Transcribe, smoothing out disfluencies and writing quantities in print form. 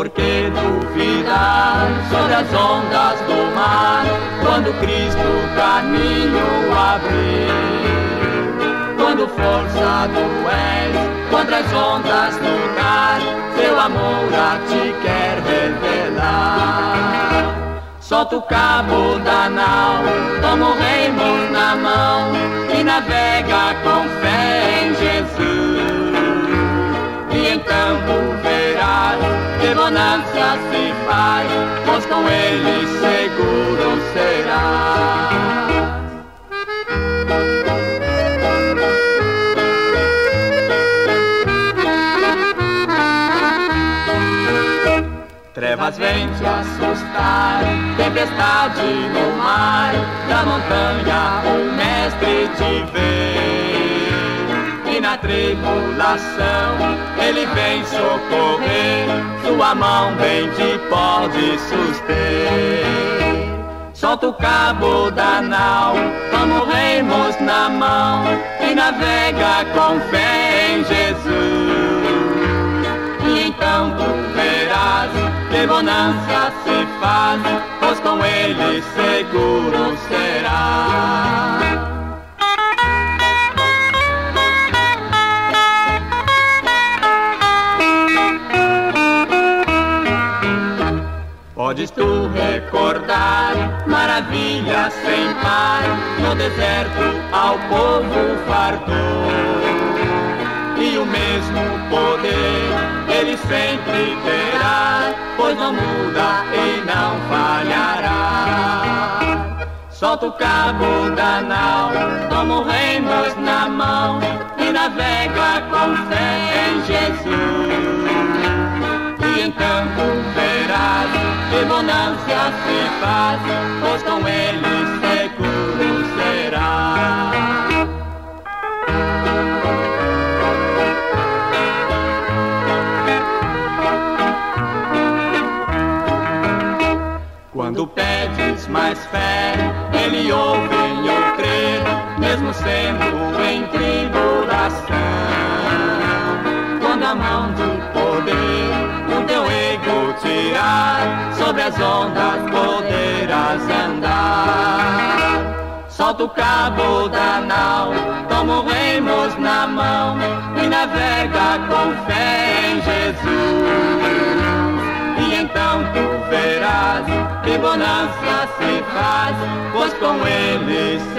Por que duvidar sobre as ondas do mar, quando Cristo o caminho abrir? Quando forçado és contra as ondas lutar, seu amor a ti quer revelar. Solta o cabo da nau, toma o remo na mão e navega com fé em Jesus. E então tu verás que bonança se faz, pois com ele seguro será. Trevas vêm te assustar, tempestade no mar, da montanha o mestre te vê. E na tribulação ele vem socorrer, sua mão bem te pode suster. Solta o cabo da nau, toma o remos na mão e navega com fé em Jesus. E então tu verás que bonança se faz, pois com ele seguro será. Podes tu recordar maravilhas sem par, no deserto ao povo fartou. E o mesmo poder ele sempre terá, pois não muda e não falhará. Solta o cabo da nau, toma o remos na mão e navega com fé em Jesus. E então tu verás que bonança se faz, pois com ele seguro será. Quando pedes mais fé, ele ouve em eu crer, mesmo sendo em tribulação. Quando a mão do poder o teu ego tirar, sobre as ondas poderás andar. Solta o cabo da nau, toma o remos na mão e navega com fé em Jesus. E então tu verás que bonança se faz, pois com ele